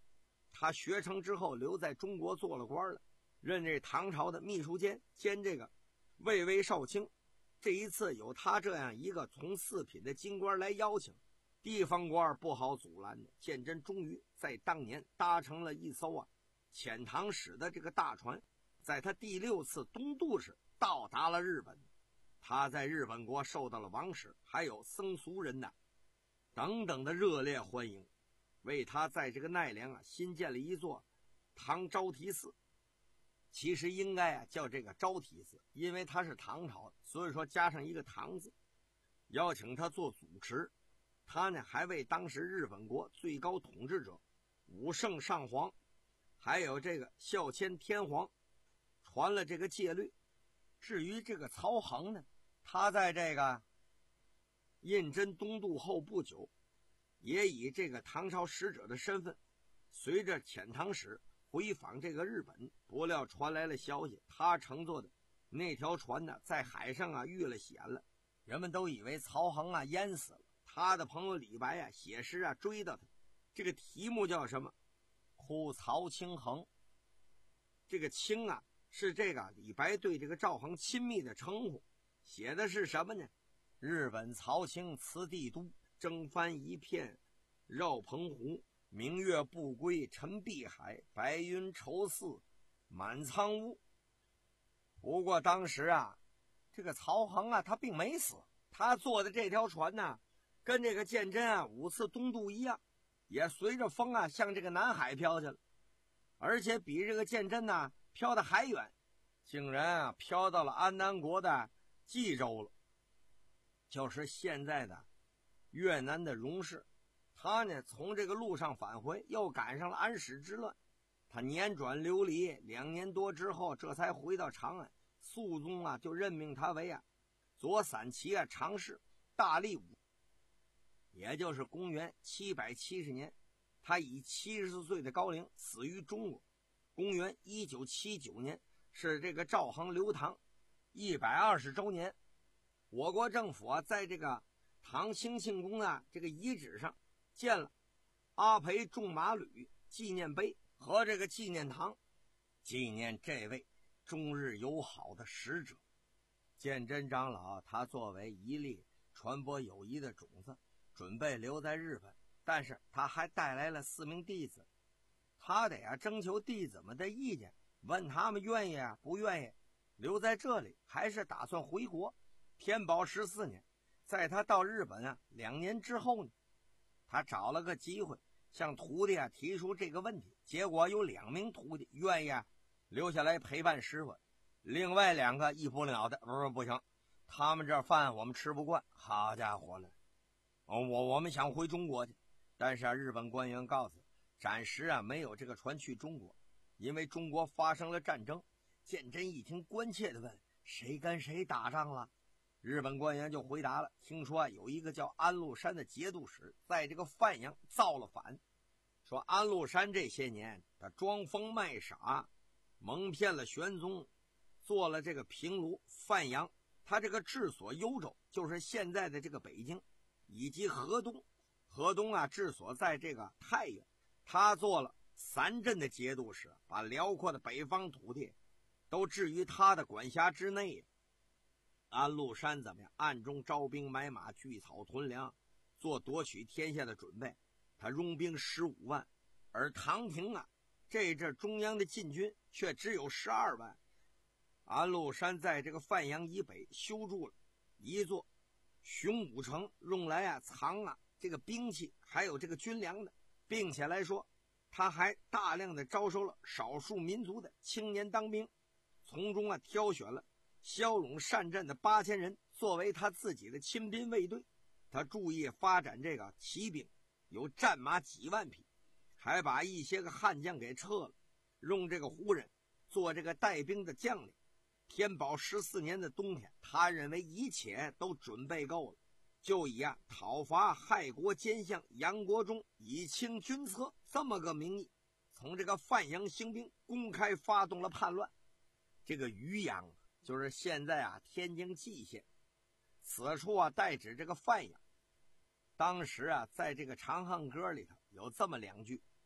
他学成之后留在中国做了官了，任这唐朝的秘书监兼这个卫尉少卿。这一次有他这样一个从四品的京官来邀请，地方官不好阻拦的。鉴真终于在当年搭乘了一艘啊遣唐使的这个大船，在他第六次东渡时到达了日本。他在日本国受到了王室还有僧俗人的等等的热烈欢迎，为他在这个奈良啊新建了一座唐招提寺。其实应该啊叫这个招提寺，因为他是唐朝的，所以说加上一个唐字，邀请他做主持。他呢还为当时日本国最高统治者武圣上皇还有这个孝谦天皇传了这个戒律。至于这个曹衡呢，他在这个胤禛东渡后不久，也以这个唐朝使者的身份随着遣唐使回访这个日本。不料传来了消息，他乘坐的那条船呢在海上啊遇了险了，人们都以为曹衡啊淹死了。他的朋友李白啊写诗啊追到他，这个题目叫什么？哭曹清衡。这个清啊是这个李白对这个赵恒亲密的称呼，写的是什么呢？日本曹清辞帝都，征帆一片绕澎湖，明月不归沉碧海，白云愁似满苍乌。不过当时啊这个曹衡啊他并没死，他坐的这条船呢跟这个鉴真啊五次东渡一样，也随着风啊向这个南海飘去了，而且比这个鉴真呢飘得还远，竟然啊飘到了安南国的冀州了，就是现在的越南的荣市。他呢从这个路上返回，又赶上了安史之乱，他辗转流离两年多之后，这才回到长安。肃宗啊就任命他为啊左散骑啊常侍，大历五，也就是公元七百七十年，他以七十岁的高龄死于中国。公元一九七九年是这个赵恒流唐一百二十周年。我国政府啊在这个唐兴庆宫啊这个遗址上建了阿培仲马吕纪念碑和这个纪念堂，纪念这位中日友好的使者。鉴真长老他作为一粒传播友谊的种子，准备留在日本，但是他还带来了四名弟子，他得啊征求弟子们的意见，问他们愿意啊不愿意留在这里，还是打算回国。天宝十四年，在他到日本啊两年之后呢，他找了个机会向徒弟啊提出这个问题，结果有两名徒弟愿意啊留下来陪伴师傅，另外两个一不了的不是不行，他们这饭我们吃不惯，好家伙了，我我们想回中国去。但是啊日本官员告诉暂时啊没有这个船去中国，因为中国发生了战争。鉴真一听关切地问，谁跟谁打仗了？日本官员就回答了，听说啊有一个叫安禄山的节度使在这个范阳造了反，说安禄山这些年他装疯卖傻，蒙骗了玄宗，做了这个平卢范阳，他这个治所幽州就是现在的这个北京，以及河东，河东啊治所在这个太原，他做了三镇的节度使，把辽阔的北方土地都置于他的管辖之内。安禄山怎么样？暗中招兵买马，聚草屯粮，做夺取天下的准备。他拥兵十五万，而唐廷啊，这阵中央的禁军却只有十二万。安禄山在这个范阳以北修筑了一座雄武城，用来啊藏啊这个兵器还有这个军粮的，并且来说他还大量的招收了少数民族的青年当兵，从中啊挑选了骁勇善战的八千人作为他自己的亲兵卫队。他注意发展这个骑兵，有战马几万匹，还把一些个悍将给撤了，用这个胡人做这个带兵的将领。天宝十四年的冬天，他认为一切都准备够了，就以啊讨伐害国奸相杨国忠，以清君侧这么个名义，从这个范阳兴兵，公开发动了叛乱。这个渔阳就是现在啊天津蓟县，此处啊代指这个范阳。当时啊在这个长恨歌里头有这么两句：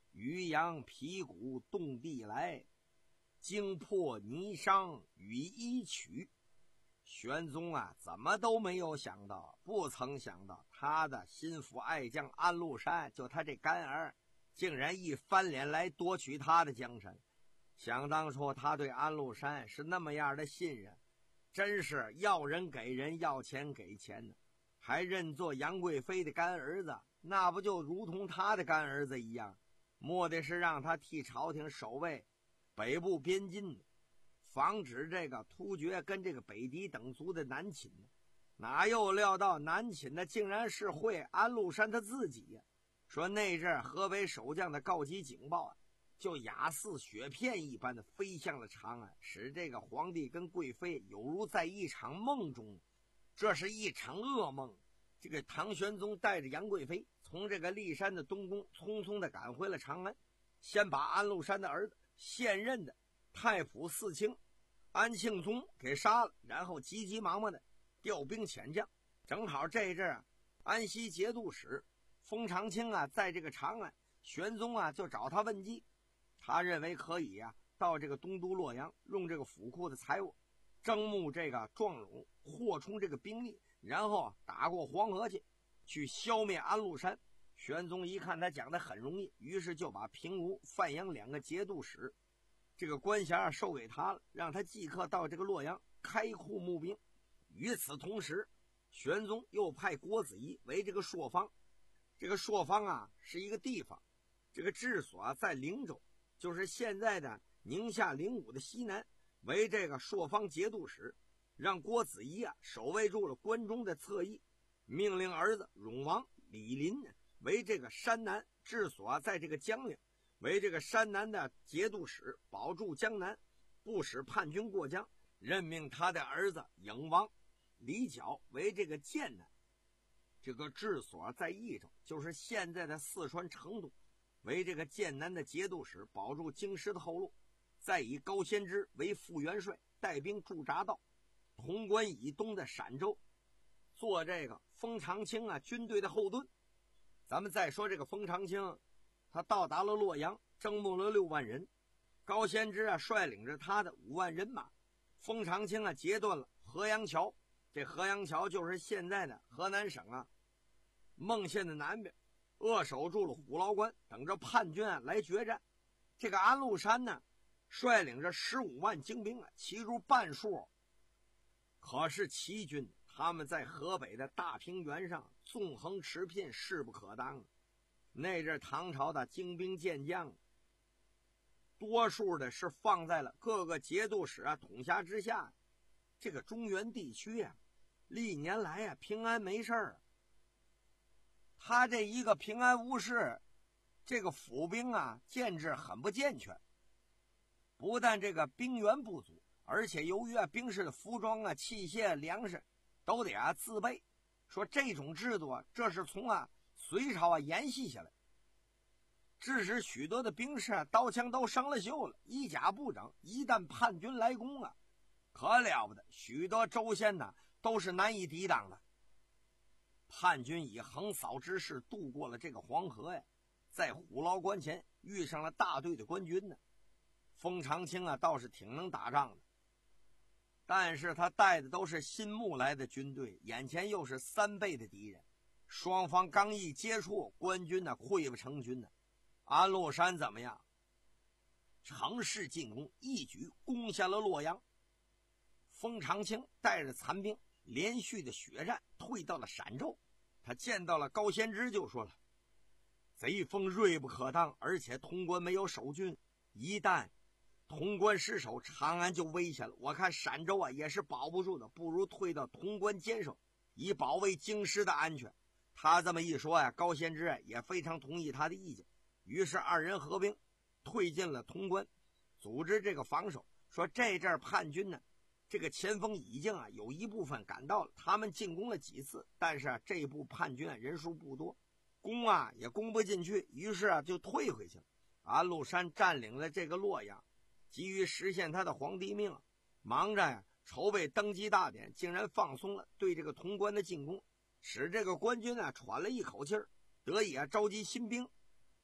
渔阳皮鼓动地来，惊破霓裳羽衣曲。玄宗啊，怎么都没有想到，不曾想到他的心腹爱将安禄山，就他这干儿，竟然一翻脸来夺取他的江山。想当初他对安禄山是那么样的信任，真是要人给人，要钱给钱呢，还认作杨贵妃的干儿子，那不就如同他的干儿子一样，目的是让他替朝廷守卫北部边境，防止这个突厥跟这个北狄等族的南侵。哪又料到南侵的竟然是会安禄山他自己呀！说那阵河北守将的告急警报啊，就雅似雪片一般的飞向了长安，使这个皇帝跟贵妃有如在一场梦中。这是一场噩梦。这个唐玄宗带着杨贵妃从这个骊山的东宫匆匆的赶回了长安，先把安禄山的儿子现任的太仆四卿安庆宗给杀了，然后急急忙忙的调兵遣将。正好这一阵啊，安西节度使封长清啊，在这个长安，玄宗啊就找他问计，他认为可以啊，到这个东都洛阳，用这个府库的财物征募这个壮勇，扩充这个兵力，然后打过黄河去，去消灭安禄山。玄宗一看他讲的很容易，于是就把平吴、范阳两个节度使这个官衔授给他了，让他即刻到这个洛阳开库募兵。与此同时，玄宗又派郭子仪为这个朔方。这个朔方啊是一个地方，这个治所啊在灵州，就是现在的宁夏灵武的西南，为这个朔方节度使，让郭子仪啊守卫住了关中的侧翼，命令儿子永王李林为这个山南治所啊在这个江陵，为这个山南的节度使，保住江南，不使叛军过江。任命他的儿子颖王李角为这个剑南，这个治所在益州，就是现在的四川成都，为这个剑南的节度使，保住京师的后路。再以高仙芝为副元帅，带兵驻扎到潼关以东的陕州，做这个封长清啊军队的后盾。咱们再说这个封长清，他到达了洛阳，征募了六万人，高仙芝啊率领着他的五万人马。封长清啊截断了河阳桥，这河阳桥就是现在的河南省啊孟县的南边，扼守住了虎牢关，等着叛军啊来决战。这个安禄山呢率领着十五万精兵啊，其中半数可是齐军，他们在河北的大平原上纵横驰骋，势不可当。那阵唐朝的精兵健将多数的是放在了各个节度使啊统辖之下。这个中原地区啊历年来啊平安没事儿，他这一个平安无事，这个府兵啊建制很不健全，不但这个兵源不足，而且由于啊兵士的服装啊器械粮食都得啊自备。说这种制度啊，这是从啊隋朝啊沿袭下来，致使许多的兵士啊刀枪都生了锈了，衣甲不整，一旦叛军来攻啊，可了不得，许多州县呢都是难以抵挡的。叛军以横扫之势渡过了这个黄河呀，在虎牢关前遇上了大队的官军呢。封长清啊倒是挺能打仗的，但是他带的都是新募来的军队，眼前又是三倍的敌人，双方刚一接触，官军呢溃不成军呢。安禄山怎么样？乘势进攻，一举攻下了洛阳。封长清带着残兵连续的血战，退到了陕州。他见到了高仙芝，就说了：贼锋锐不可当，而且潼关没有守军，一旦潼关失守，长安就危险了。我看陕州啊也是保不住的，不如退到潼关坚守，以保卫京师的安全。他这么一说呀，高仙芝啊也非常同意他的意见。于是二人合兵退进了潼关，组织这个防守。说这阵叛军呢，这个前锋已经啊有一部分赶到了，他们进攻了几次，但是啊这部叛军啊人数不多，攻啊也攻不进去，于是啊就退回去了。安禄山占领了这个洛阳，急于实现他的皇帝命，忙着呀筹备登基大典，竟然放松了对这个潼关的进攻，使这个官军啊喘了一口气儿，得以啊召集新兵，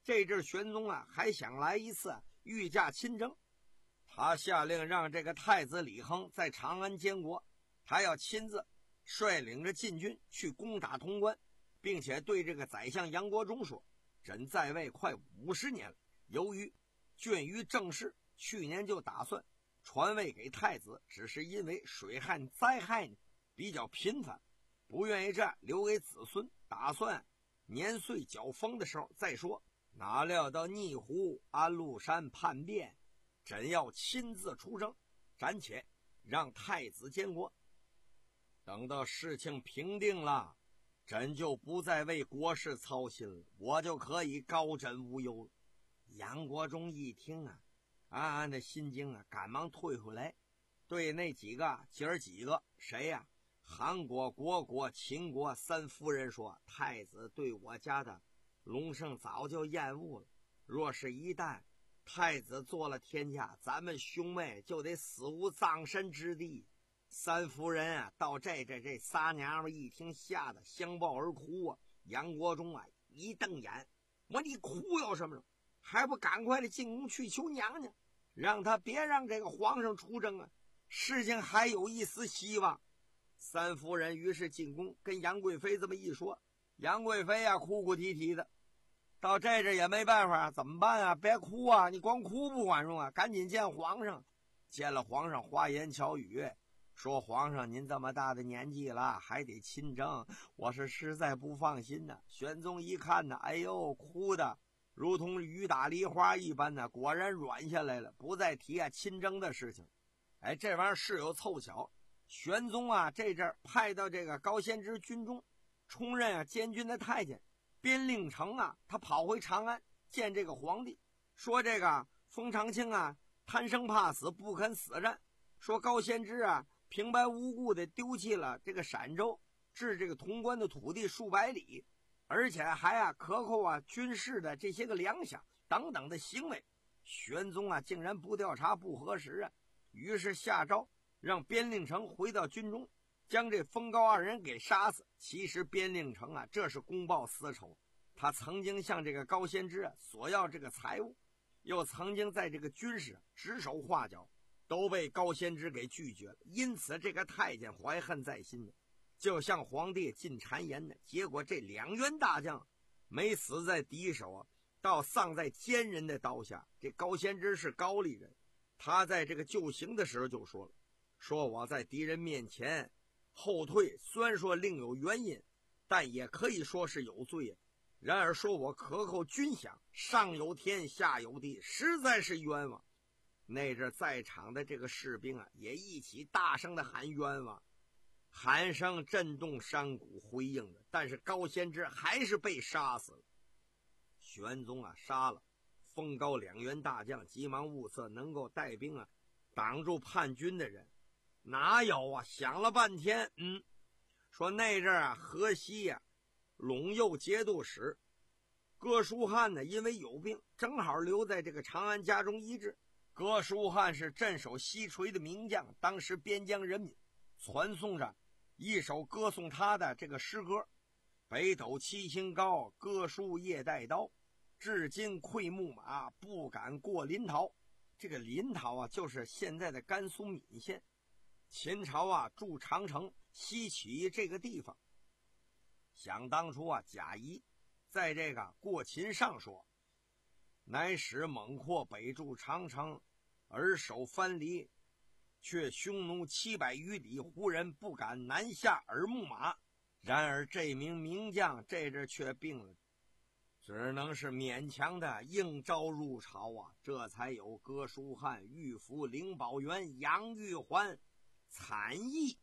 这阵玄宗啊还想来一次御驾亲征，他下令让这个太子李亨在长安监国，他要亲自率领着禁军去攻打潼关，并且对这个宰相杨国忠说：朕在位快五十年了，由于倦于政事，去年就打算传位给太子，只是因为水旱灾害呢比较频繁，不愿意这样留给子孙，打算年岁较丰的时候再说。哪料到逆湖安禄山叛变，朕要亲自出征，暂且让太子监国，等到事情平定了，朕就不再为国事操心了，我就可以高枕无忧了。杨国忠一听啊，暗暗的心惊啊，赶忙退回来，对那几个姐儿几个谁呀、啊？韩国、国国、秦国三夫人说：太子对我家的隆盛早就厌恶了，若是一旦太子做了天下，咱们兄妹就得死无葬身之地。三夫人啊，到这这这仨娘们一听，吓得相抱而哭啊。杨国忠啊一瞪眼，我你哭有什么用？还不赶快的进宫去求娘娘，让他别让这个皇上出征啊，事情还有一丝希望。三夫人于是进宫跟杨贵妃这么一说，杨贵妃啊哭哭啼啼的，到这这也没办法，怎么办啊？别哭啊，你光哭不管用啊，赶紧见皇上。见了皇上，花言巧语说：皇上您这么大的年纪了，还得亲征，我是实在不放心呢。玄宗一看呢，哎呦，哭的如同雨打梨花一般呢，果然软下来了，不再提啊亲征的事情。哎，这玩意儿是有凑巧，玄宗啊这阵派到这个高仙芝军中，充任啊监军的太监边令城啊，他跑回长安见这个皇帝，说这个封长清啊贪生怕死，不肯死战，说高仙芝啊平白无故的丢弃了这个陕州至这个潼关的土地数百里，而且还啊克扣啊军事的这些个粮饷等等的行为。玄宗啊竟然不调查不核实啊，于是下诏让边令城回到军中，将这封高二人给杀死。其实边令城啊这是公报私仇，他曾经向这个高仙芝啊索要这个财物，又曾经在这个军事指手画脚，都被高仙芝给拒绝了。因此这个太监怀恨在心的，就向皇帝进谗言呢。结果这两员大将没死在敌手啊，倒丧在奸人的刀下。这高仙芝是高丽人，他在这个就刑的时候就说了，说我在敌人面前后退，虽然说另有原因，但也可以说是有罪啊。然而说我克扣军饷，上有天下有地，实在是冤枉。那阵在场的这个士兵啊也一起大声的喊冤枉，喊声震动山谷回应的，但是高仙芝还是被杀死了。玄宗啊杀了封高两员大将，急忙物色能够带兵啊挡住叛军的人，哪有啊？想了半天，嗯，说那阵啊河西呀、啊、陇右节度使哥舒翰呢因为有病，正好留在这个长安家中医治。哥舒翰是镇守西陲的名将，当时边疆人民传颂着一首歌颂他的这个诗歌：北斗七星高，哥舒夜带刀，至今愧木马，不敢过临洮。这个临洮啊就是现在的甘肃岷县，秦朝啊驻长城西起这个地方。想当初啊贾谊在这个过秦上说，乃使猛阔北驻长城，而守藩篱，却匈奴七百余里，胡人不敢南下而牧马。然而这名名将这阵却病了，只能是勉强的应召入朝啊，这才有哥舒翰、御夫灵宝元、杨玉环惨役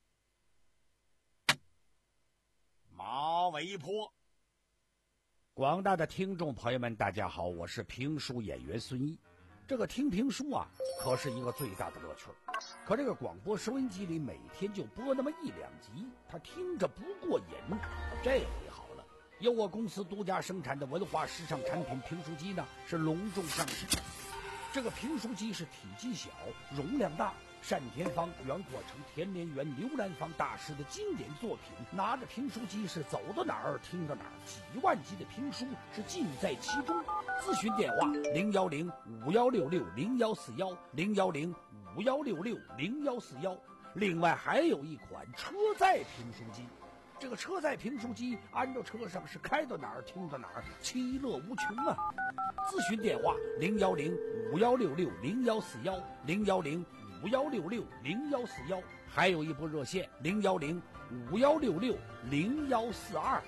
马嵬坡。 广大的听众朋友们大家好，我是评书演员孙一。这个听评书啊可是一个最大的乐趣，可这个广播收音机里每天就播那么一两集，他听着不过瘾。这回好了，由我公司独家生产的文化时尚产品评书机呢是隆重上市。这个评书机是体积小、容量大， 单田芳原过成天莲园刘兰芳大师的经典作品，拿着评书机是走到哪儿听到哪儿，几万集的评书是尽在其中。咨询电话零幺零五幺六六零幺四幺零幺零五幺六六零幺四幺。另外还有一款车载评书机，这个车载评书机安到车上是开到哪儿听到哪儿，其乐无穷啊！咨询电话零幺零五幺六六零幺四幺零幺零五幺六六零幺四幺，还有一部热线零幺零五幺六六零幺四二。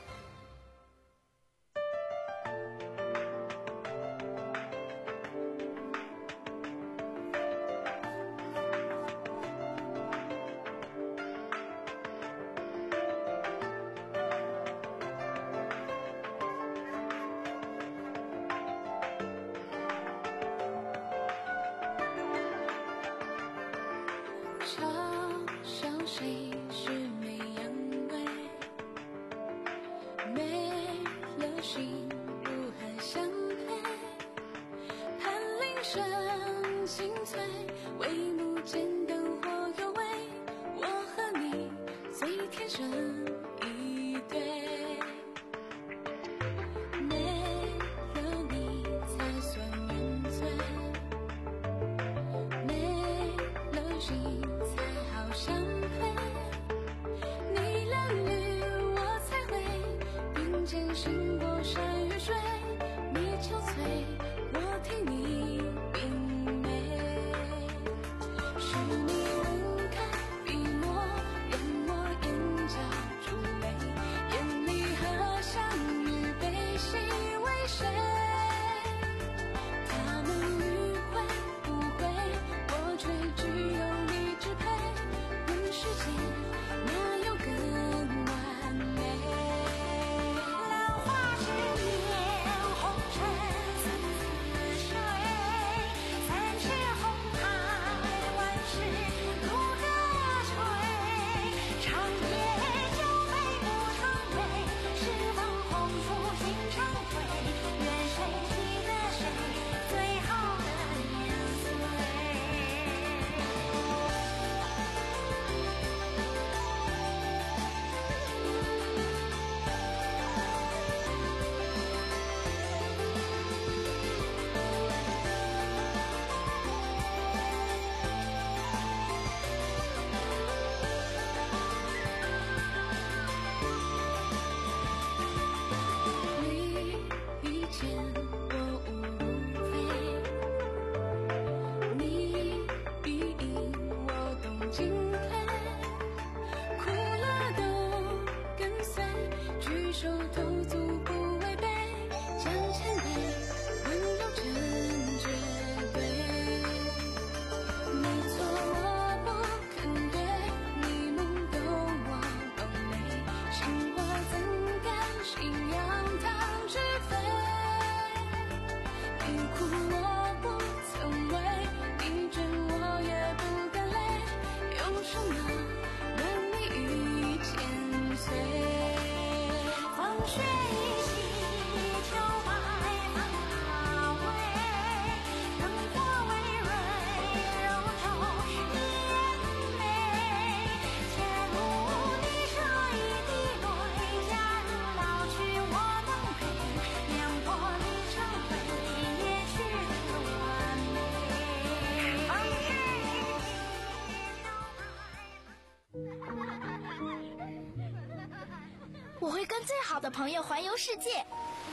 我会跟最好的朋友环游世界，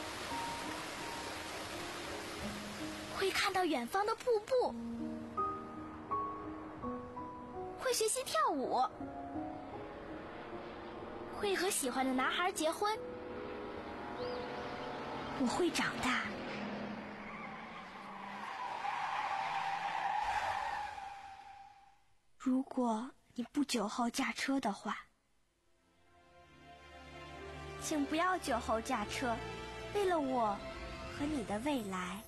会看到远方的瀑布，会学习跳舞，会和喜欢的男孩结婚。我会长大。如果你不久后驾车的话，请不要酒后驾车，为了我和你的未来。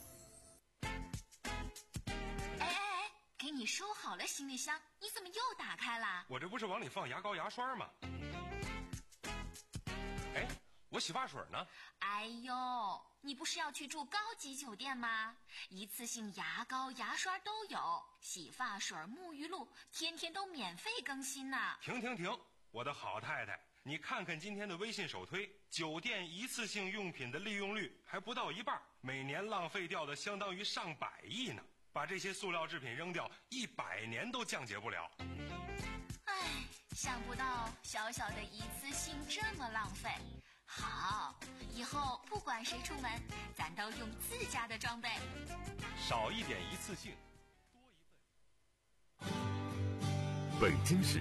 哎哎哎，给你收好了行李箱，你怎么又打开了？ 我这不是往里放牙膏牙刷吗？哎， 我洗发水呢？ 哎呦，你不是要去住高级酒店吗？一次性牙膏、牙刷都有，洗发水、沐浴露天天都免费更新呢。 停停停，我的好太太，你看看今天的微信首推，酒店一次性用品的利用率还不到一半，每年浪费掉的相当于上百亿呢。把这些塑料制品扔掉，一百年都降解不了。 唉，想不到小小的一次性这么浪费。好，以后不管谁出门，咱都用自家的装备， 少一点一次性，多一份。 北京市